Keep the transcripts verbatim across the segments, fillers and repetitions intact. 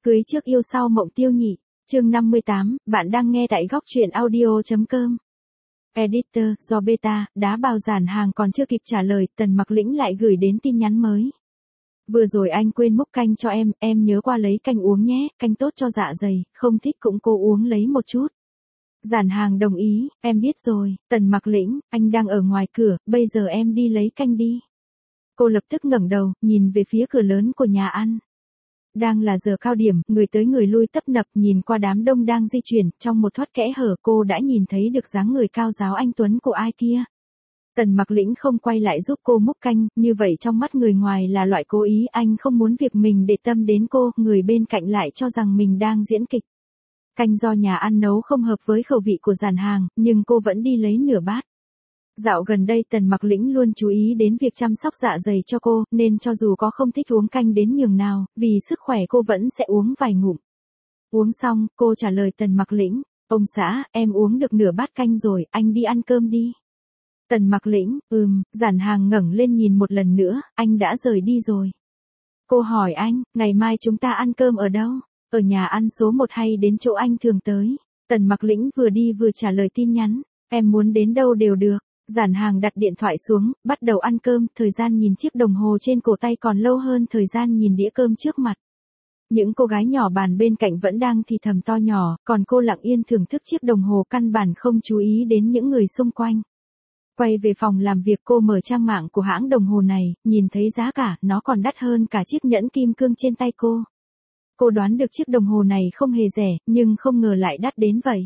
Cưới trước yêu sau mộng tiêu nhị. Chương năm mươi tám, bạn đang nghe tại góc truyện audio chấm com. Editor, do beta, đá bào giản hàng còn chưa kịp trả lời, Tần Mặc Lĩnh lại gửi đến tin nhắn mới. Vừa rồi anh quên múc canh cho em, em nhớ qua lấy canh uống nhé, canh tốt cho dạ dày, không thích cũng cô uống lấy một chút. Giản hàng đồng ý, em biết rồi. Tần Mặc Lĩnh, anh đang ở ngoài cửa, bây giờ em đi lấy canh đi. Cô lập tức ngẩng đầu, nhìn về phía cửa lớn của nhà ăn. Đang là giờ cao điểm, người tới người lui tấp nập, nhìn qua đám đông đang di chuyển, trong một thoát kẽ hở cô đã nhìn thấy được dáng người cao giáo anh tuấn của ai kia. Tần Mặc Lĩnh không quay lại giúp cô múc canh, như vậy trong mắt người ngoài là loại cố ý, anh không muốn việc mình để tâm đến cô, người bên cạnh lại cho rằng mình đang diễn kịch. Canh do nhà ăn nấu không hợp với khẩu vị của giản hàng, nhưng cô vẫn đi lấy nửa bát. Dạo gần đây Tần Mặc Lĩnh luôn chú ý đến việc chăm sóc dạ dày cho cô, nên cho dù có không thích uống canh đến nhường nào, vì sức khỏe cô vẫn sẽ uống vài ngụm. Uống xong, cô trả lời Tần Mặc Lĩnh, ông xã, em uống được nửa bát canh rồi, anh đi ăn cơm đi. Tần Mặc Lĩnh, ừm, giản hàng ngẩng lên nhìn một lần nữa, anh đã rời đi rồi. Cô hỏi anh, ngày mai chúng ta ăn cơm ở đâu? Ở nhà ăn số một hay đến chỗ anh thường tới? Tần Mặc Lĩnh vừa đi vừa trả lời tin nhắn, em muốn đến đâu đều được. Giản hàng đặt điện thoại xuống, bắt đầu ăn cơm, thời gian nhìn chiếc đồng hồ trên cổ tay còn lâu hơn thời gian nhìn đĩa cơm trước mặt. Những cô gái nhỏ bàn bên cạnh vẫn đang thì thầm to nhỏ, còn cô lặng yên thưởng thức chiếc đồng hồ căn bản không chú ý đến những người xung quanh. Quay về phòng làm việc cô mở trang mạng của hãng đồng hồ này, nhìn thấy giá cả, nó còn đắt hơn cả chiếc nhẫn kim cương trên tay cô. Cô đoán được chiếc đồng hồ này không hề rẻ, nhưng không ngờ lại đắt đến vậy.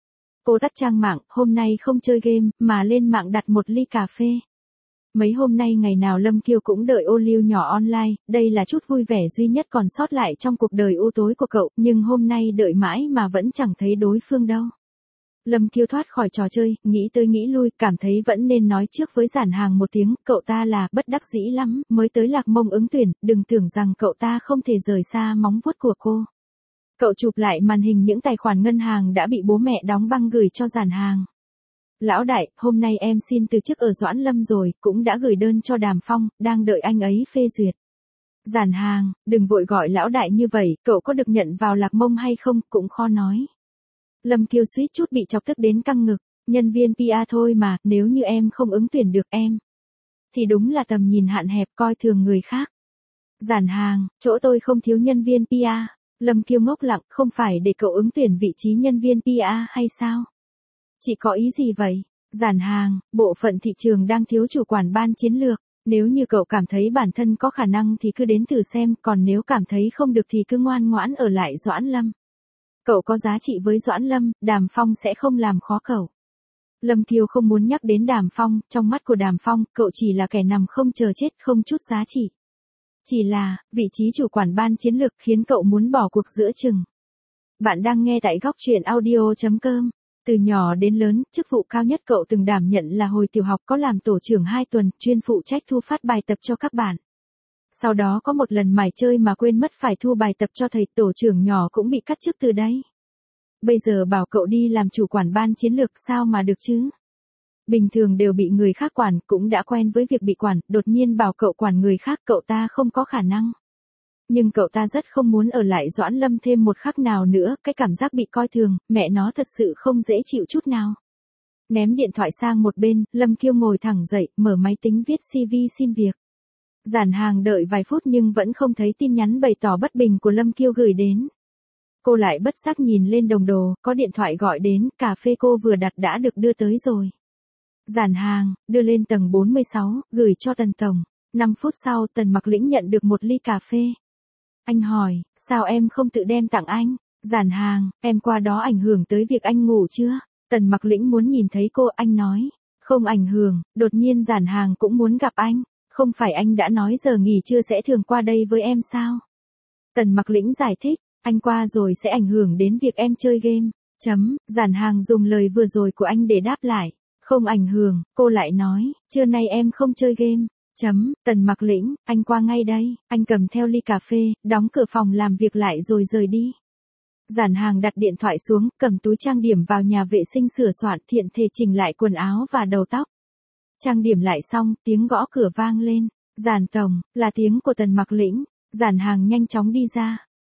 Cô tắt trang mạng, hôm nay không chơi game, mà lên mạng đặt một ly cà phê. Mấy hôm nay ngày nào Lâm Kiêu cũng đợi ô liu nhỏ online, đây là chút vui vẻ duy nhất còn sót lại trong cuộc đời u tối của cậu, nhưng hôm nay đợi mãi mà vẫn chẳng thấy đối phương đâu. Lâm Kiêu thoát khỏi trò chơi, nghĩ tới nghĩ lui, cảm thấy vẫn nên nói trước với giản hàng một tiếng, cậu ta là bất đắc dĩ lắm, mới tới Lạc Mông ứng tuyển, đừng tưởng rằng cậu ta không thể rời xa móng vuốt của cô. Cậu chụp lại màn hình những tài khoản ngân hàng đã bị bố mẹ đóng băng gửi cho giản hàng. Lão đại, hôm nay em xin từ chức ở Doãn Lâm rồi, cũng đã gửi đơn cho Đàm Phong, đang đợi anh ấy phê duyệt. Giản hàng, đừng vội gọi lão đại như vậy, cậu có được nhận vào Lạc Mông hay không, cũng khó nói. Lâm Kiêu suýt chút bị chọc tức đến căng ngực, nhân viên pê e thôi mà, nếu như em không ứng tuyển được em, thì đúng là tầm nhìn hạn hẹp, coi thường người khác. Giản hàng, chỗ tôi không thiếu nhân viên pê e. Lâm Kiêu ngốc lặng, không phải để cậu ứng tuyển vị trí nhân viên pê e hay sao? Chị có ý gì vậy? Giản hàng, bộ phận thị trường đang thiếu chủ quản ban chiến lược, nếu như cậu cảm thấy bản thân có khả năng thì cứ đến thử xem, còn nếu cảm thấy không được thì cứ ngoan ngoãn ở lại Doãn Lâm. Cậu có giá trị với Doãn Lâm, Đàm Phong sẽ không làm khó cậu. Lâm Kiêu không muốn nhắc đến Đàm Phong, trong mắt của Đàm Phong, cậu chỉ là kẻ nằm không chờ chết, không chút giá trị. Chỉ là, vị trí chủ quản ban chiến lược khiến cậu muốn bỏ cuộc giữa chừng. Bạn đang nghe tại góc truyện audio chấm com. Từ nhỏ đến lớn, chức vụ cao nhất cậu từng đảm nhận là hồi tiểu học có làm tổ trưởng hai tuần, chuyên phụ trách thu phát bài tập cho các bạn. Sau đó có một lần mải chơi mà quên mất phải thu bài tập cho thầy, tổ trưởng nhỏ cũng bị cắt chức từ đấy. Bây giờ bảo cậu đi làm chủ quản ban chiến lược sao mà được chứ? Bình thường đều bị người khác quản, cũng đã quen với việc bị quản, đột nhiên bảo cậu quản người khác, cậu ta không có khả năng. Nhưng cậu ta rất không muốn ở lại Doãn Lâm thêm một khắc nào nữa, cái cảm giác bị coi thường, mẹ nó thật sự không dễ chịu chút nào. Ném điện thoại sang một bên, Lâm Kiêu ngồi thẳng dậy, mở máy tính viết xê vê xin việc. Giản hàng đợi vài phút nhưng vẫn không thấy tin nhắn bày tỏ bất bình của Lâm Kiêu gửi đến. Cô lại bất giác nhìn lên đồng đồ, có điện thoại gọi đến, cà phê cô vừa đặt đã được đưa tới rồi. Giản hàng, đưa lên tầng bốn mươi sáu, gửi cho Tần Tổng. năm phút sau Tần Mặc Lĩnh nhận được một ly cà phê. Anh hỏi, sao em không tự đem tặng anh? Giản hàng, em qua đó ảnh hưởng tới việc anh ngủ chưa? Tần Mặc Lĩnh muốn nhìn thấy cô, anh nói, không ảnh hưởng, đột nhiên giản hàng cũng muốn gặp anh. Không phải anh đã nói giờ nghỉ trưa sẽ thường qua đây với em sao? Tần Mặc Lĩnh giải thích, anh qua rồi sẽ ảnh hưởng đến việc em chơi game. Chấm, giản hàng dùng lời vừa rồi của anh để đáp lại. Không ảnh hưởng, cô lại nói, trưa nay em không chơi game. Chấm, Tần Mặc Lĩnh, anh qua ngay đây, anh cầm theo ly cà phê, đóng cửa phòng làm việc lại rồi rời đi. Giản hàng đặt điện thoại xuống, cầm túi trang điểm vào nhà vệ sinh sửa soạn, thiện thể chỉnh lại quần áo và đầu tóc. Trang điểm lại xong, tiếng gõ cửa vang lên. Giản tổng, là tiếng của Tần Mặc Lĩnh. Giản hàng nhanh chóng đi ra.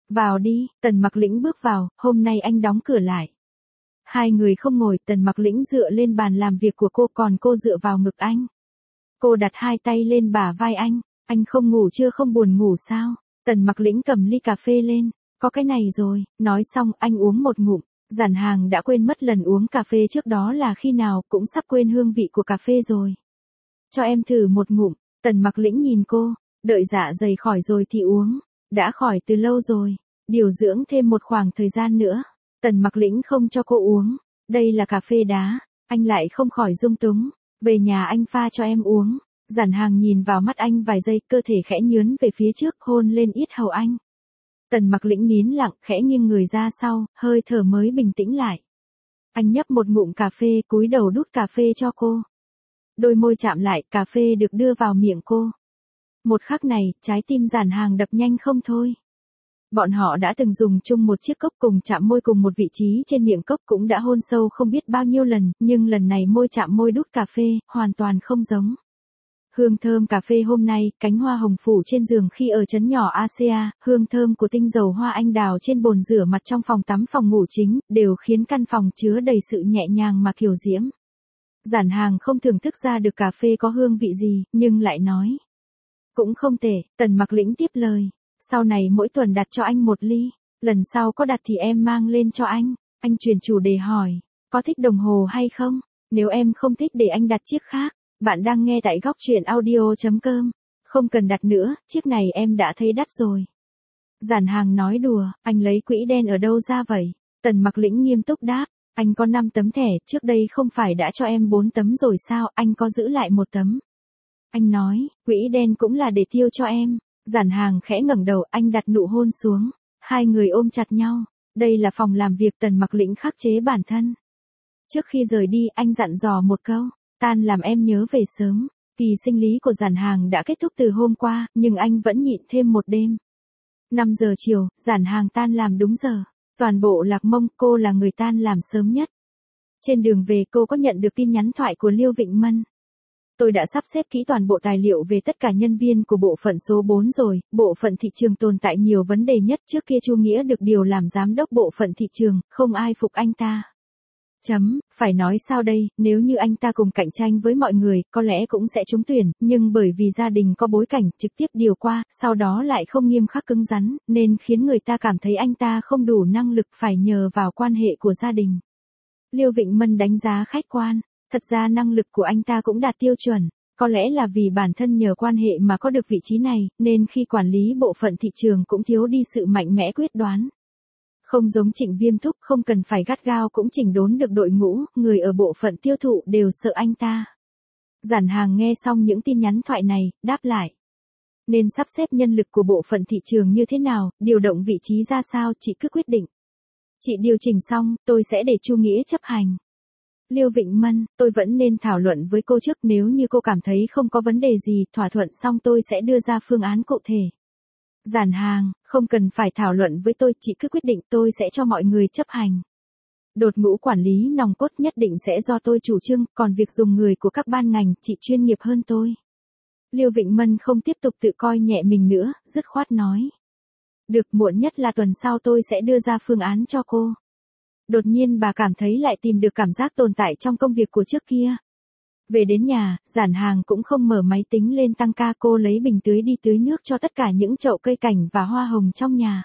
Vào đi, Tần Mặc Lĩnh bước vào, hôm nay anh đóng cửa lại. Hai người không ngồi, Tần Mặc Lĩnh dựa lên bàn làm việc của cô, còn cô dựa vào ngực anh. Cô đặt hai tay lên bả vai anh, anh không ngủ chưa, không buồn ngủ sao? Tần Mặc Lĩnh cầm ly cà phê lên, có cái này rồi, nói xong anh uống một ngụm. Giản Hàng đã quên mất lần uống cà phê trước đó là khi nào, cũng sắp quên hương vị của cà phê rồi. Cho em thử một ngụm, Tần Mặc Lĩnh nhìn cô, đợi dạ dày khỏi rồi thì uống, đã khỏi từ lâu rồi, điều dưỡng thêm một khoảng thời gian nữa. Tần Mặc Lĩnh không cho cô uống, đây là cà phê đá, anh lại không khỏi dung túng, về nhà anh pha cho em uống. Giản Hàng nhìn vào mắt anh vài giây, cơ thể khẽ nhướn về phía trước, hôn lên yết hầu anh. Tần Mặc Lĩnh nín lặng, khẽ nghiêng người ra sau, hơi thở mới bình tĩnh lại. Anh nhấp một ngụm cà phê, cúi đầu đút cà phê cho cô. Đôi môi chạm lại, cà phê được đưa vào miệng cô. Một khắc này, trái tim Giản Hàng đập nhanh không thôi. Bọn họ đã từng dùng chung một chiếc cốc, cùng chạm môi cùng một vị trí trên miệng cốc, cũng đã hôn sâu không biết bao nhiêu lần, nhưng lần này môi chạm môi đút cà phê, hoàn toàn không giống. Hương thơm cà phê hôm nay, cánh hoa hồng phủ trên giường khi ở trấn nhỏ Asia, hương thơm của tinh dầu hoa anh đào trên bồn rửa mặt trong phòng tắm phòng ngủ chính, đều khiến căn phòng chứa đầy sự nhẹ nhàng mà kiều diễm. Giản Hàng không thưởng thức ra được cà phê có hương vị gì, nhưng lại nói. Cũng không tệ, Tần Mặc Lĩnh tiếp lời. Sau này mỗi tuần đặt cho anh một ly, lần sau có đặt thì em mang lên cho anh. Anh chuyển chủ đề hỏi, có thích đồng hồ hay không? Nếu em không thích để anh đặt chiếc khác. Bạn đang nghe tại góc truyện audio chấm com. Không cần đặt nữa, chiếc này em đã thấy đắt rồi. Giản Hàng nói đùa, anh lấy quỹ đen ở đâu ra vậy? Tần Mặc Lĩnh nghiêm túc đáp, anh có năm tấm thẻ, trước đây không phải đã cho em bốn tấm rồi sao, anh có giữ lại một tấm. Anh nói, quỹ đen cũng là để tiêu cho em. Giản Hàng khẽ ngẩng đầu, anh đặt nụ hôn xuống. Hai người ôm chặt nhau. Đây là phòng làm việc, Tần Mặc Lĩnh khắc chế bản thân. Trước khi rời đi, anh dặn dò một câu. Tan làm em nhớ về sớm. Kỳ sinh lý của Giản Hàng đã kết thúc từ hôm qua, nhưng anh vẫn nhịn thêm một đêm. năm giờ chiều, Giản Hàng tan làm đúng giờ. Toàn bộ Lạc Mông, cô là người tan làm sớm nhất. Trên đường về cô có nhận được tin nhắn thoại của Liêu Vịnh Mân. Tôi đã sắp xếp kỹ toàn bộ tài liệu về tất cả nhân viên của bộ phận số bốn rồi, bộ phận thị trường tồn tại nhiều vấn đề nhất, trước kia Chu Nghĩa được điều làm giám đốc bộ phận thị trường, không ai phục anh ta. Chấm, phải nói sao đây, nếu như anh ta cùng cạnh tranh với mọi người, có lẽ cũng sẽ trúng tuyển, nhưng bởi vì gia đình có bối cảnh, trực tiếp điều qua, sau đó lại không nghiêm khắc cứng rắn, nên khiến người ta cảm thấy anh ta không đủ năng lực, phải nhờ vào quan hệ của gia đình. Liêu Vịnh Mân đánh giá khách quan, thật ra năng lực của anh ta cũng đạt tiêu chuẩn, có lẽ là vì bản thân nhờ quan hệ mà có được vị trí này, nên khi quản lý bộ phận thị trường cũng thiếu đi sự mạnh mẽ quyết đoán. Không giống Trịnh Viêm Thúc, không cần phải gắt gao cũng chỉnh đốn được đội ngũ, người ở bộ phận tiêu thụ đều sợ anh ta. Giản Hàng nghe xong những tin nhắn thoại này, đáp lại. Nên sắp xếp nhân lực của bộ phận thị trường như thế nào, điều động vị trí ra sao, chị cứ quyết định. Chị điều chỉnh xong, tôi sẽ để Chu Nghĩa chấp hành. Liêu Vịnh Mân, tôi vẫn nên thảo luận với cô trước, nếu như cô cảm thấy không có vấn đề gì, thỏa thuận xong tôi sẽ đưa ra phương án cụ thể. Giản Hàng, không cần phải thảo luận với tôi, chị cứ quyết định, tôi sẽ cho mọi người chấp hành. Đột ngũ quản lý nòng cốt nhất định sẽ do tôi chủ trương, còn việc dùng người của các ban ngành, chị chuyên nghiệp hơn tôi. Liêu Vịnh Mân không tiếp tục tự coi nhẹ mình nữa, dứt khoát nói. Được, muộn nhất là tuần sau tôi sẽ đưa ra phương án cho cô. Đột nhiên bà cảm thấy lại tìm được cảm giác tồn tại trong công việc của trước kia. Về đến nhà, Giản Hàng cũng không mở máy tính lên tăng ca, cô lấy bình tưới đi tưới nước cho tất cả những chậu cây cảnh và hoa hồng trong nhà.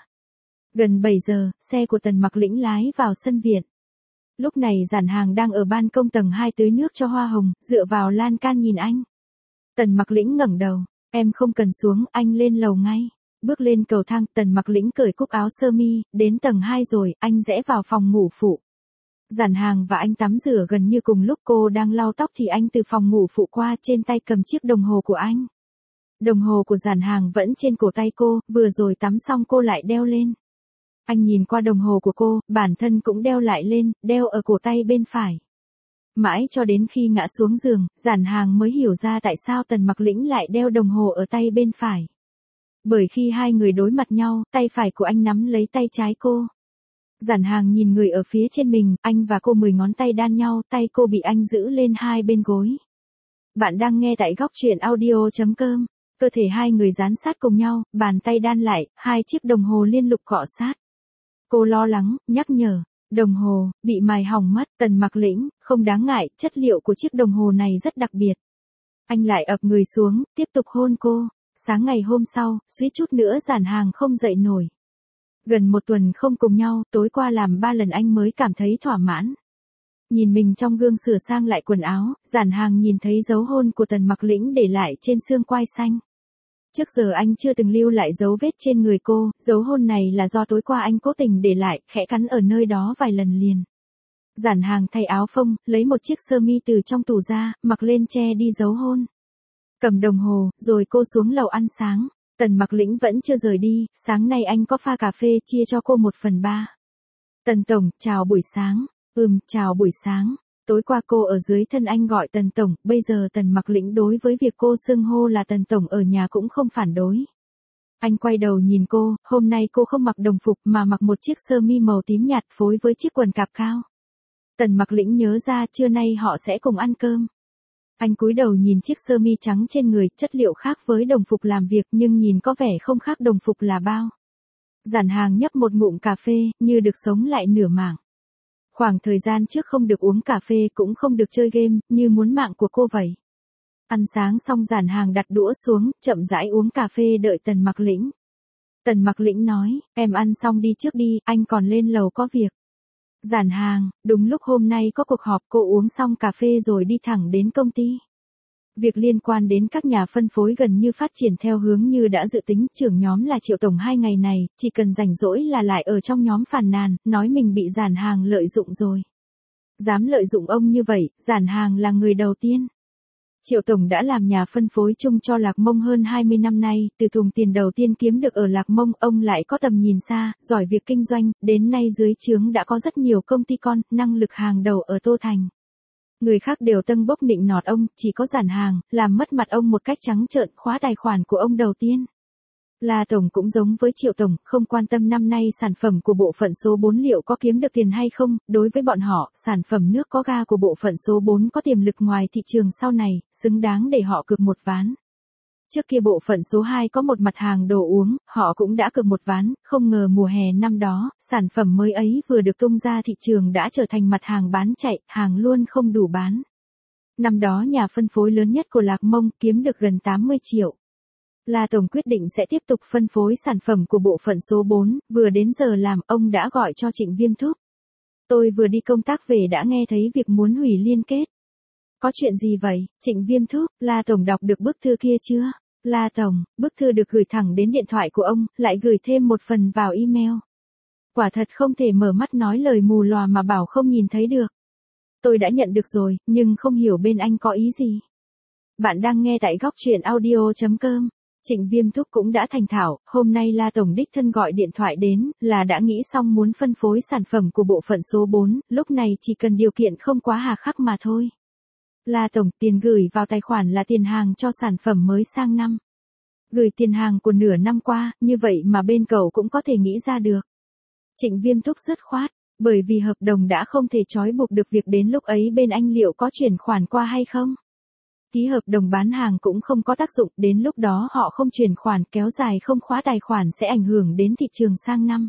Gần bảy giờ, xe của Tần Mặc Lĩnh lái vào sân viện. Lúc này Giản Hàng đang ở ban công tầng hai tưới nước cho hoa hồng, dựa vào lan can nhìn anh. Tần Mặc Lĩnh ngẩng đầu, em không cần xuống, anh lên lầu ngay. Bước lên cầu thang, Tần Mặc Lĩnh cởi cúc áo sơ mi, đến tầng hai rồi, anh rẽ vào phòng ngủ phụ. Giản Hàng và anh tắm rửa gần như cùng lúc, cô đang lau tóc thì anh từ phòng ngủ phụ qua, trên tay cầm chiếc đồng hồ của anh. Đồng hồ của Giản Hàng vẫn trên cổ tay cô, vừa rồi tắm xong cô lại đeo lên. Anh nhìn qua đồng hồ của cô, bản thân cũng đeo lại lên, đeo ở cổ tay bên phải. Mãi cho đến khi ngã xuống giường, Giản Hàng mới hiểu ra tại sao Tần Mặc Lĩnh lại đeo đồng hồ ở tay bên phải. Bởi khi hai người đối mặt nhau, tay phải của anh nắm lấy tay trái cô. Giản Hàng nhìn người ở phía trên mình, anh và cô mười ngón tay đan nhau, tay cô bị anh giữ lên hai bên gối. Bạn đang nghe tại góc truyện audio chấm com. Cơ thể hai người dán sát cùng nhau, bàn tay đan lại, hai chiếc đồng hồ liên lục cọ sát. Cô lo lắng, nhắc nhở, đồng hồ, bị mài hỏng mất, Tần Mặc Lĩnh, không đáng ngại, chất liệu của chiếc đồng hồ này rất đặc biệt. Anh lại ập người xuống, tiếp tục hôn cô. Sáng ngày hôm sau, suýt chút nữa Giản Hàng không dậy nổi. Gần một tuần không cùng nhau, tối qua làm ba lần anh mới cảm thấy thỏa mãn. Nhìn mình trong gương sửa sang lại quần áo, Giản Hàng nhìn thấy dấu hôn của Tần Mặc Lĩnh để lại trên xương quai xanh. Trước giờ anh chưa từng lưu lại dấu vết trên người cô, dấu hôn này là do tối qua anh cố tình để lại, khẽ cắn ở nơi đó vài lần liền. Giản Hàng thay áo phông, lấy một chiếc sơ mi từ trong tủ ra, mặc lên che đi dấu hôn. Cầm đồng hồ, rồi cô xuống lầu ăn sáng. Tần Mặc Lĩnh vẫn chưa rời đi, sáng nay anh có pha cà phê chia cho cô một phần ba. Tần Tổng, chào buổi sáng. Ừm, chào buổi sáng. Tối qua cô ở dưới thân anh gọi Tần Tổng, bây giờ Tần Mặc Lĩnh đối với việc cô xưng hô là Tần Tổng ở nhà cũng không phản đối. Anh quay đầu nhìn cô, hôm nay cô không mặc đồng phục mà mặc một chiếc sơ mi màu tím nhạt phối với chiếc quần cạp cao. Tần Mặc Lĩnh nhớ ra trưa nay họ sẽ cùng ăn cơm. Anh cúi đầu nhìn chiếc sơ mi trắng trên người, chất liệu khác với đồng phục làm việc nhưng nhìn có vẻ không khác đồng phục là bao. Giản Hàng nhấp một ngụm cà phê, như được sống lại nửa mảng. Khoảng thời gian trước không được uống cà phê cũng không được chơi game, như muốn mạng của cô vậy. Ăn sáng xong Giản Hàng đặt đũa xuống, chậm rãi uống cà phê đợi Tần Mặc Lĩnh. Tần Mặc Lĩnh nói, em ăn xong đi trước đi, anh còn lên lầu có việc. Giản Hàng, đúng lúc hôm nay có cuộc họp, cô uống xong cà phê rồi đi thẳng đến công ty. Việc liên quan đến các nhà phân phối gần như phát triển theo hướng như đã dự tính, trưởng nhóm là Triệu Tổng hai ngày này, chỉ cần rảnh rỗi là lại ở trong nhóm phàn nàn, nói mình bị Giản Hàng lợi dụng rồi. Dám lợi dụng ông như vậy, Giản Hàng là người đầu tiên. Triệu Tổng đã làm nhà phân phối chung cho Lạc Mông hơn hai mươi năm nay, từ thùng tiền đầu tiên kiếm được ở Lạc Mông, ông lại có tầm nhìn xa, giỏi việc kinh doanh, đến nay dưới trướng đã có rất nhiều công ty con, năng lực hàng đầu ở Tô Thành. Người khác đều tâng bốc nịnh nọt ông, chỉ có Giản Hàng, làm mất mặt ông một cách trắng trợn, khóa tài khoản của ông đầu tiên. La Tổng cũng giống với Triệu Tổng, không quan tâm năm nay sản phẩm của bộ phận số bốn liệu có kiếm được tiền hay không, đối với bọn họ, sản phẩm nước có ga của bộ phận số bốn có tiềm lực ngoài thị trường sau này, xứng đáng để họ cược một ván. Trước kia bộ phận số hai có một mặt hàng đồ uống, họ cũng đã cược một ván, không ngờ mùa hè năm đó, sản phẩm mới ấy vừa được tung ra thị trường đã trở thành mặt hàng bán chạy, hàng luôn không đủ bán. Năm đó nhà phân phối lớn nhất của Lạc Mông kiếm được gần tám mươi triệu. La Tổng quyết định sẽ tiếp tục phân phối sản phẩm của bộ phận số bốn, vừa đến giờ làm, ông đã gọi cho Trịnh Viêm Thúc. Tôi vừa đi công tác về đã nghe thấy việc muốn hủy liên kết. Có chuyện gì vậy, Trịnh Viêm Thúc, La Tổng đọc được bức thư kia chưa? La Tổng, bức thư được gửi thẳng đến điện thoại của ông, lại gửi thêm một phần vào email. Quả thật không thể mở mắt nói lời mù lòa mà bảo không nhìn thấy được. Tôi đã nhận được rồi, nhưng không hiểu bên anh có ý gì. Bạn đang nghe tại góc truyện audio chấm com. Trịnh Viêm Thúc cũng đã thành thạo, hôm nay La Tổng đích thân gọi điện thoại đến, là đã nghĩ xong muốn phân phối sản phẩm của bộ phận số bốn, lúc này chỉ cần điều kiện không quá hà khắc mà thôi. La Tổng, tiền gửi vào tài khoản là tiền hàng cho sản phẩm mới sang năm. Gửi tiền hàng của nửa năm qua, như vậy mà bên cậu cũng có thể nghĩ ra được. Trịnh Viêm Thúc dứt khoát, bởi vì hợp đồng đã không thể trói buộc được việc đến lúc ấy bên anh liệu có chuyển khoản qua hay không. Ký hợp đồng bán hàng cũng không có tác dụng, đến lúc đó họ không chuyển khoản kéo dài không khóa tài khoản sẽ ảnh hưởng đến thị trường sang năm.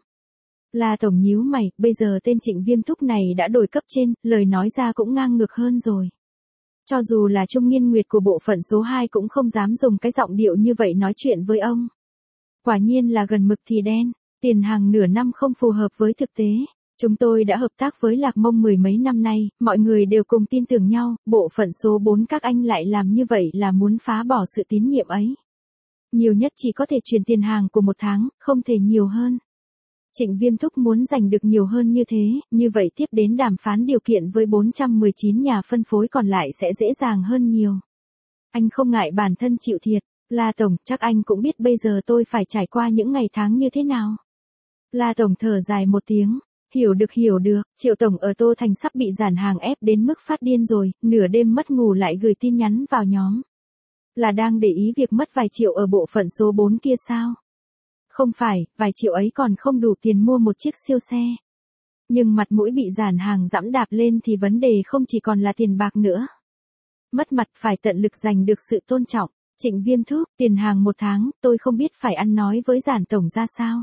La Tổng nhíu mày, bây giờ tên Trịnh Viêm Thúc này đã đổi cấp trên, lời nói ra cũng ngang ngược hơn rồi. Cho dù là Trung Nghiên Nguyệt của bộ phận số hai cũng không dám dùng cái giọng điệu như vậy nói chuyện với ông. Quả nhiên là gần mực thì đen, tiền hàng nửa năm không phù hợp với thực tế. Chúng tôi đã hợp tác với Lạc Mông mười mấy năm nay, mọi người đều cùng tin tưởng nhau, bộ phận số bốn các anh lại làm như vậy là muốn phá bỏ sự tín nhiệm ấy. Nhiều nhất chỉ có thể truyền tiền hàng của một tháng, không thể nhiều hơn. Trịnh Viêm Thúc muốn giành được nhiều hơn như thế, như vậy tiếp đến đàm phán điều kiện với bốn trăm mười chín nhà phân phối còn lại sẽ dễ dàng hơn nhiều. Anh không ngại bản thân chịu thiệt, La Tổng, chắc anh cũng biết bây giờ tôi phải trải qua những ngày tháng như thế nào. La Tổng thở dài một tiếng. Hiểu được hiểu được, Triệu Tổng ở Tô Thành sắp bị Giản Hàng ép đến mức phát điên rồi, nửa đêm mất ngủ lại gửi tin nhắn vào nhóm. Là đang để ý việc mất vài triệu ở bộ phận số bốn kia sao? Không phải, vài triệu ấy còn không đủ tiền mua một chiếc siêu xe. Nhưng mặt mũi bị Giản Hàng giẫm đạp lên thì vấn đề không chỉ còn là tiền bạc nữa. Mất mặt phải tận lực giành được sự tôn trọng. Trịnh Viêm thúc, tiền hàng một tháng, tôi không biết phải ăn nói với Giản tổng ra sao.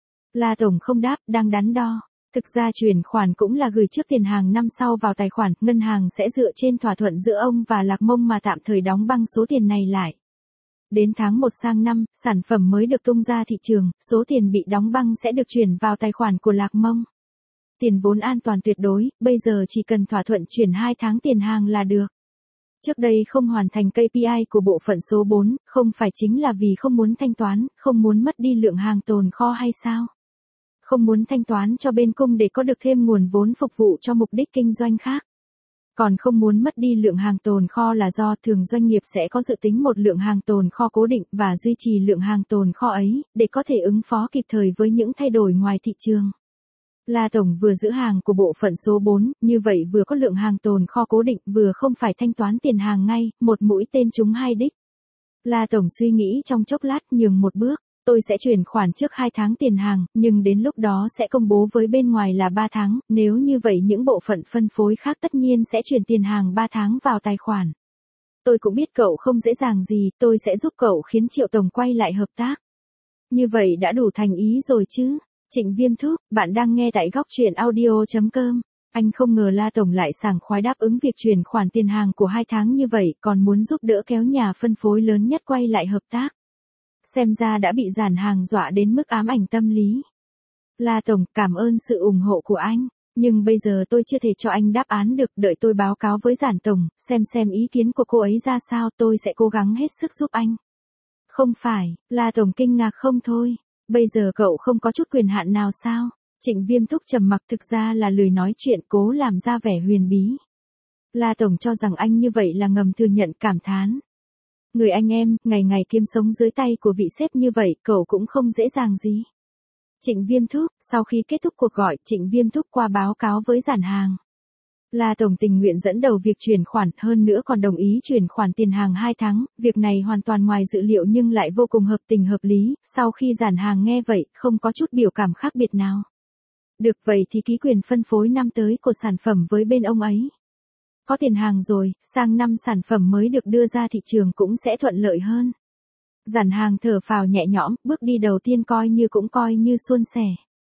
La tổng không đáp, đang đắn đo. Thực ra chuyển khoản cũng là gửi trước tiền hàng năm sau vào tài khoản, ngân hàng sẽ dựa trên thỏa thuận giữa ông và Lạc Mông mà tạm thời đóng băng số tiền này lại. Đến tháng một sang năm, sản phẩm mới được tung ra thị trường, số tiền bị đóng băng sẽ được chuyển vào tài khoản của Lạc Mông. Tiền vốn an toàn tuyệt đối, bây giờ chỉ cần thỏa thuận chuyển hai tháng tiền hàng là được. Trước đây không hoàn thành ca pê i của bộ phận số bốn, không phải chính là vì không muốn thanh toán, không muốn mất đi lượng hàng tồn kho hay sao? Không muốn thanh toán cho bên cung để có được thêm nguồn vốn phục vụ cho mục đích kinh doanh khác. Còn không muốn mất đi lượng hàng tồn kho là do thường doanh nghiệp sẽ có dự tính một lượng hàng tồn kho cố định và duy trì lượng hàng tồn kho ấy, để có thể ứng phó kịp thời với những thay đổi ngoài thị trường. La tổng vừa giữ hàng của bộ phận số bốn, như vậy vừa có lượng hàng tồn kho cố định, vừa không phải thanh toán tiền hàng ngay, một mũi tên trúng hai đích. La tổng suy nghĩ trong chốc lát, nhường một bước. Tôi sẽ chuyển khoản trước hai tháng tiền hàng, nhưng đến lúc đó sẽ công bố với bên ngoài là ba tháng, nếu như vậy những bộ phận phân phối khác tất nhiên sẽ chuyển tiền hàng ba tháng vào tài khoản. Tôi cũng biết cậu không dễ dàng gì, tôi sẽ giúp cậu khiến Triệu tổng quay lại hợp tác. Như vậy đã đủ thành ý rồi chứ? Trịnh Viêm thúc, bạn đang nghe tại góc truyện audio chấm com. Anh không ngờ La tổng lại sảng khoái đáp ứng việc chuyển khoản tiền hàng của hai tháng như vậy, còn muốn giúp đỡ kéo nhà phân phối lớn nhất quay lại hợp tác. Xem ra đã bị Giản hàng dọa đến mức ám ảnh tâm lý. La tổng, cảm ơn sự ủng hộ của anh, nhưng bây giờ tôi chưa thể cho anh đáp án được, đợi tôi báo cáo với Giản tổng, xem xem ý kiến của cô ấy ra sao, tôi sẽ cố gắng hết sức giúp anh. Không phải, La tổng kinh ngạc không thôi, bây giờ cậu không có chút quyền hạn nào sao? Trịnh Viêm thúc trầm mặc, thực ra là lười nói chuyện, cố làm ra vẻ huyền bí. La tổng cho rằng anh như vậy là ngầm thừa nhận, cảm thán. Người anh em, ngày ngày kiếm sống dưới tay của vị sếp như vậy, cậu cũng không dễ dàng gì. Trịnh Viêm thúc, sau khi kết thúc cuộc gọi, Trịnh Viêm thúc qua báo cáo với Giản hàng. La tổng tình nguyện dẫn đầu việc chuyển khoản, hơn nữa còn đồng ý chuyển khoản tiền hàng hai tháng, việc này hoàn toàn ngoài dự liệu nhưng lại vô cùng hợp tình hợp lý, sau khi Giản hàng nghe vậy, không có chút biểu cảm khác biệt nào. Được vậy thì ký quyền phân phối năm tới của sản phẩm với bên ông ấy. Có tiền hàng rồi, sang năm sản phẩm mới được đưa ra thị trường cũng sẽ thuận lợi hơn. Giản hàng thở phào nhẹ nhõm, bước đi đầu tiên coi như cũng coi như suôn sẻ.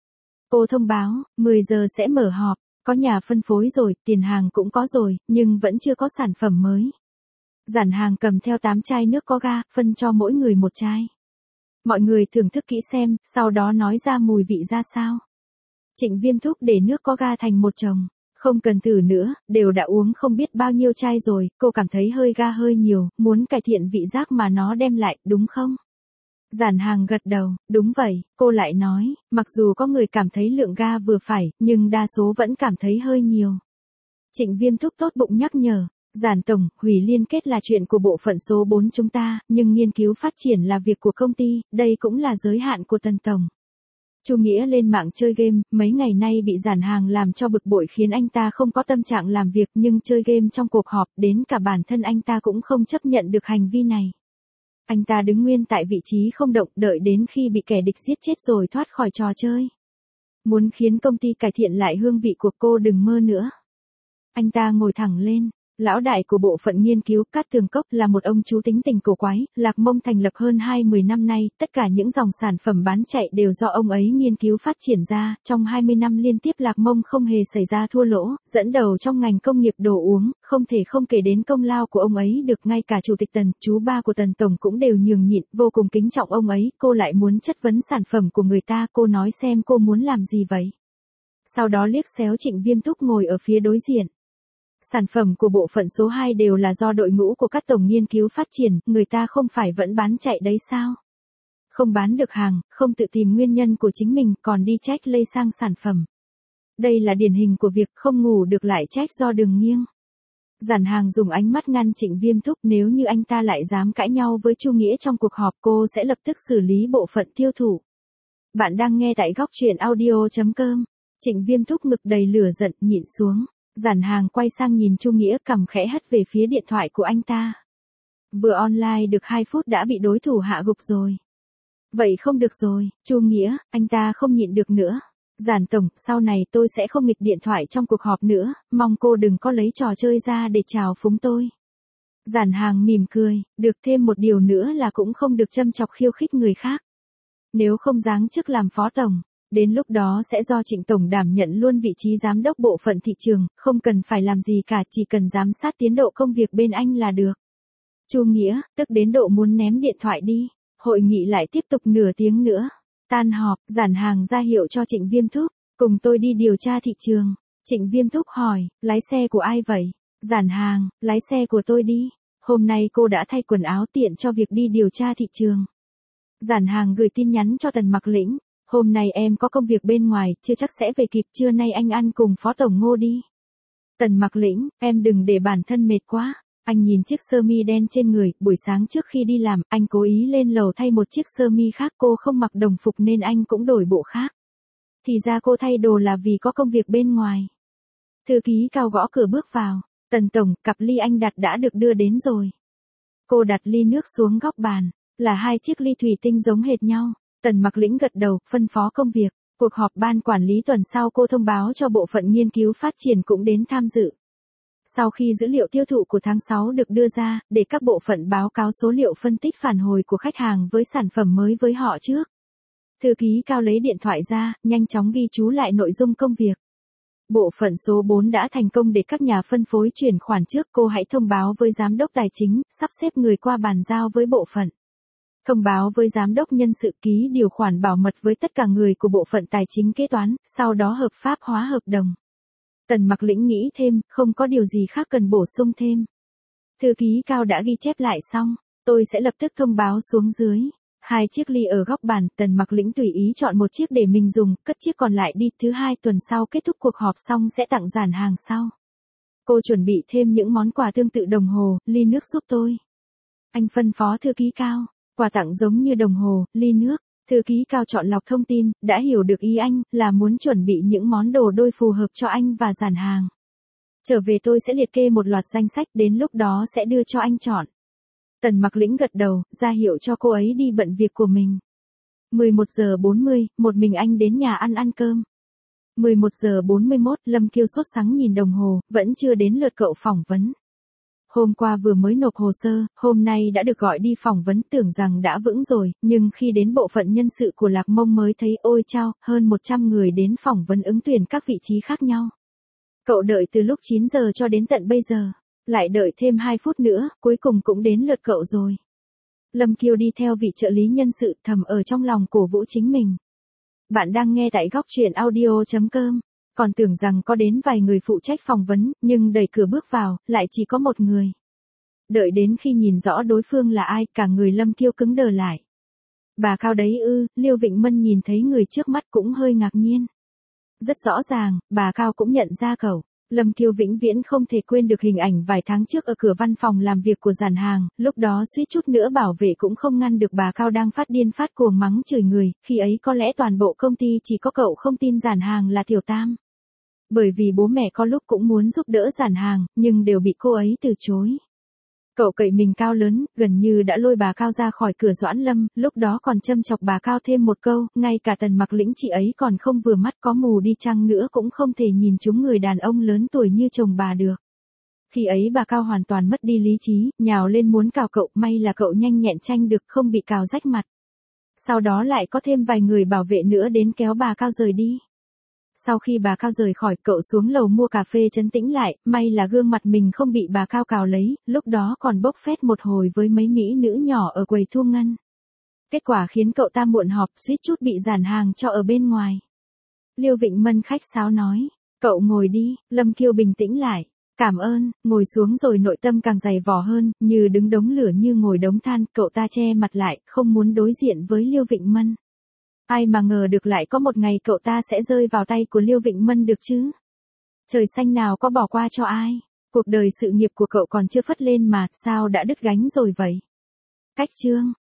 Cô thông báo, mười giờ sẽ mở họp, có nhà phân phối rồi, tiền hàng cũng có rồi, nhưng vẫn chưa có sản phẩm mới. Giản hàng cầm theo tám chai nước có ga, phân cho mỗi người một chai. Mọi người thưởng thức kỹ xem, sau đó nói ra mùi vị ra sao. Trịnh Viêm thúc để nước có ga thành một chồng. Không cần thử nữa, đều đã uống không biết bao nhiêu chai rồi, cô cảm thấy hơi ga hơi nhiều, muốn cải thiện vị giác mà nó đem lại, đúng không? Giản hàng gật đầu, đúng vậy, cô lại nói, mặc dù có người cảm thấy lượng ga vừa phải, nhưng đa số vẫn cảm thấy hơi nhiều. Trịnh Viêm thúc tốt bụng nhắc nhở, Giản tổng, hủy liên kết là chuyện của bộ phận số bốn chúng ta, nhưng nghiên cứu phát triển là việc của công ty, đây cũng là giới hạn của Tần tổng. Chu Nghĩa lên mạng chơi game, mấy ngày nay bị Giản hàng làm cho bực bội khiến anh ta không có tâm trạng làm việc, nhưng chơi game trong cuộc họp, đến cả bản thân anh ta cũng không chấp nhận được hành vi này. Anh ta đứng nguyên tại vị trí không động, đợi đến khi bị kẻ địch giết chết rồi thoát khỏi trò chơi. Muốn khiến công ty cải thiện lại hương vị của cô đừng mơ nữa. Anh ta ngồi thẳng lên. Lão đại của bộ phận nghiên cứu Cát Tường Cốc là một ông chú tính tình cổ quái, Lạc Mông thành lập hơn hai mươi năm nay, tất cả những dòng sản phẩm bán chạy đều do ông ấy nghiên cứu phát triển ra, trong hai mươi năm liên tiếp Lạc Mông không hề xảy ra thua lỗ, dẫn đầu trong ngành công nghiệp đồ uống, không thể không kể đến công lao của ông ấy được, ngay cả chủ tịch Tần, chú ba của Tần tổng cũng đều nhường nhịn, vô cùng kính trọng ông ấy, cô lại muốn chất vấn sản phẩm của người ta, cô nói xem cô muốn làm gì vậy? Sau đó liếc xéo Trịnh Viêm thúc ngồi ở phía đối diện. Sản phẩm của bộ phận số hai đều là do đội ngũ của các tổng nghiên cứu phát triển, người ta không phải vẫn bán chạy đấy sao? Không bán được hàng, không tự tìm nguyên nhân của chính mình, còn đi trách lây sang sản phẩm. Đây là điển hình của việc không ngủ được lại trách do đường nghiêng. Giản hàng dùng ánh mắt ngăn Trịnh Viêm thúc, nếu như anh ta lại dám cãi nhau với Chu Nghĩa trong cuộc họp, cô sẽ lập tức xử lý bộ phận tiêu thụ. Bạn đang nghe tại góc truyện audio chấm com. Trịnh Viêm thúc ngực đầy lửa giận, nhịn xuống. Giản hàng quay sang nhìn Chu Nghĩa, cầm khẽ hất về phía điện thoại của anh ta. Vừa online được hai phút đã bị đối thủ hạ gục rồi. Vậy không được rồi, Chu Nghĩa, anh ta không nhịn được nữa. Giản tổng, sau này tôi sẽ không nghịch điện thoại trong cuộc họp nữa, mong cô đừng có lấy trò chơi ra để chào phúng tôi. Giản Hàng mỉm cười, được thêm một điều nữa là cũng không được châm chọc khiêu khích người khác. Nếu không giáng chức làm phó tổng, đến lúc đó sẽ do Trịnh tổng đảm nhận luôn vị trí giám đốc bộ phận thị trường, không cần phải làm gì cả, chỉ cần giám sát tiến độ công việc bên anh là được. Chu Nghĩa, tức đến độ muốn ném điện thoại đi. Hội nghị lại tiếp tục nửa tiếng nữa. Tan họp, Giản Hàng ra hiệu cho Trịnh Viêm Thúc, cùng tôi đi điều tra thị trường. Trịnh Viêm Thúc hỏi, lái xe của ai vậy? Giản Hàng, lái xe của tôi đi. Hôm nay cô đã thay quần áo tiện cho việc đi điều tra thị trường. Giản Hàng gửi tin nhắn cho Tần Mặc Lĩnh, hôm nay em có công việc bên ngoài, chưa chắc sẽ về kịp, trưa nay anh ăn cùng Phó Tổng Ngô đi. Tần Mặc Lĩnh, em đừng để bản thân mệt quá. Anh nhìn chiếc sơ mi đen trên người, buổi sáng trước khi đi làm, anh cố ý lên lầu thay một chiếc sơ mi khác, cô không mặc đồng phục nên anh cũng đổi bộ khác. Thì ra cô thay đồ là vì có công việc bên ngoài. Thư ký Cao gõ cửa bước vào, Tần Tổng, cặp ly anh đặt đã được đưa đến rồi. Cô đặt ly nước xuống góc bàn, là hai chiếc ly thủy tinh giống hệt nhau. Tần Mặc Lĩnh gật đầu, phân phó công việc. Cuộc họp ban quản lý tuần sau cô thông báo cho bộ phận nghiên cứu phát triển cũng đến tham dự. Sau khi dữ liệu tiêu thụ của tháng sáu được đưa ra, để các bộ phận báo cáo số liệu phân tích phản hồi của khách hàng với sản phẩm mới với họ trước. Thư ký Cao lấy điện thoại ra, nhanh chóng ghi chú lại nội dung công việc. Bộ phận số bốn đã thành công để các nhà phân phối chuyển khoản trước, cô hãy thông báo với giám đốc tài chính, sắp xếp người qua bàn giao với bộ phận. Thông báo với giám đốc nhân sự, ký điều khoản bảo mật với tất cả người của bộ phận tài chính kế toán, sau đó hợp pháp hóa hợp đồng. Tần Mặc Lĩnh nghĩ thêm, không có điều gì khác cần bổ sung thêm. Thư ký Cao đã ghi chép lại xong, tôi sẽ lập tức thông báo xuống dưới. Hai chiếc ly ở góc bàn, Tần Mặc Lĩnh tùy ý chọn một chiếc để mình dùng, cất chiếc còn lại đi, thứ hai tuần sau kết thúc cuộc họp xong sẽ tặng Giản Hàng sau. Cô chuẩn bị thêm những món quà tương tự đồng hồ, ly nước giúp tôi. Anh phân phó thư ký Cao, quà tặng giống như đồng hồ, ly nước. Thư ký Cao chọn lọc thông tin, đã hiểu được ý anh, là muốn chuẩn bị những món đồ đôi phù hợp cho anh và Giản Hàng. Trở về tôi sẽ liệt kê một loạt danh sách, đến lúc đó sẽ đưa cho anh chọn. Tần Mặc Lĩnh gật đầu, ra hiệu cho cô ấy đi bận việc của mình. mười một giờ bốn mươi, một mình anh đến nhà ăn ăn cơm. mười một giờ bốn mươi mốt, Lâm Kiêu sốt sắng nhìn đồng hồ, vẫn chưa đến lượt cậu phỏng vấn. Hôm qua vừa mới nộp hồ sơ, hôm nay đã được gọi đi phỏng vấn, tưởng rằng đã vững rồi, nhưng khi đến bộ phận nhân sự của Lạc Mông mới thấy ôi chao, hơn một trăm người đến phỏng vấn ứng tuyển các vị trí khác nhau. Cậu đợi từ lúc chín giờ cho đến tận bây giờ, lại đợi thêm hai phút nữa, cuối cùng cũng đến lượt cậu rồi. Lâm Kiêu đi theo vị trợ lý nhân sự, thầm ở trong lòng cổ vũ chính mình. Bạn đang nghe tại góc truyện audio chấm com. Còn tưởng rằng có đến vài người phụ trách phỏng vấn, nhưng đẩy cửa bước vào, lại chỉ có một người. Đợi đến khi nhìn rõ đối phương là ai, cả người Lâm Kiêu cứng đờ lại. Bà Cao đấy ư? Liêu Vịnh Mân nhìn thấy người trước mắt cũng hơi ngạc nhiên. Rất rõ ràng, bà Cao cũng nhận ra cậu. Lâm Kiêu vĩnh viễn không thể quên được hình ảnh vài tháng trước ở cửa văn phòng làm việc của Giản Hàng, lúc đó suýt chút nữa bảo vệ cũng không ngăn được bà Cao đang phát điên phát cuồng mắng chửi người, khi ấy có lẽ toàn bộ công ty chỉ có cậu không tin Giản Hàng là Tiểu Tam. Bởi vì bố mẹ có lúc cũng muốn giúp đỡ Giản Hàng, nhưng đều bị cô ấy từ chối. Cậu cậy mình cao lớn, gần như đã lôi bà Cao ra khỏi cửa Doãn Lâm, lúc đó còn châm chọc bà Cao thêm một câu, ngay cả Tần Mặc Lĩnh chị ấy còn không vừa mắt, có mù đi chăng nữa cũng không thể nhìn chúng người đàn ông lớn tuổi như chồng bà được. Khi ấy bà Cao hoàn toàn mất đi lý trí, nhào lên muốn cào cậu, may là cậu nhanh nhẹn tranh được, không bị cào rách mặt. Sau đó lại có thêm vài người bảo vệ nữa đến kéo bà Cao rời đi. Sau khi bà Cao rời khỏi, cậu xuống lầu mua cà phê trấn tĩnh lại, may là gương mặt mình không bị bà Cao cào lấy, lúc đó còn bốc phét một hồi với mấy mỹ nữ nhỏ ở quầy thu ngân. Kết quả khiến cậu ta muộn họp, suýt chút bị Giản Hàng cho ở bên ngoài. Liêu Vịnh Mân khách sáo nói, cậu ngồi đi. Lâm Kiêu bình tĩnh lại, cảm ơn, ngồi xuống rồi nội tâm càng dày vò hơn, như đứng đống lửa như ngồi đống than, cậu ta che mặt lại, không muốn đối diện với Liêu Vịnh Mân. Ai mà ngờ được lại có một ngày cậu ta sẽ rơi vào tay của Liêu Vịnh Mân được chứ. Trời xanh nào có bỏ qua cho ai. Cuộc đời sự nghiệp của cậu còn chưa phất lên mà, sao đã đứt gánh rồi vậy? Cách chương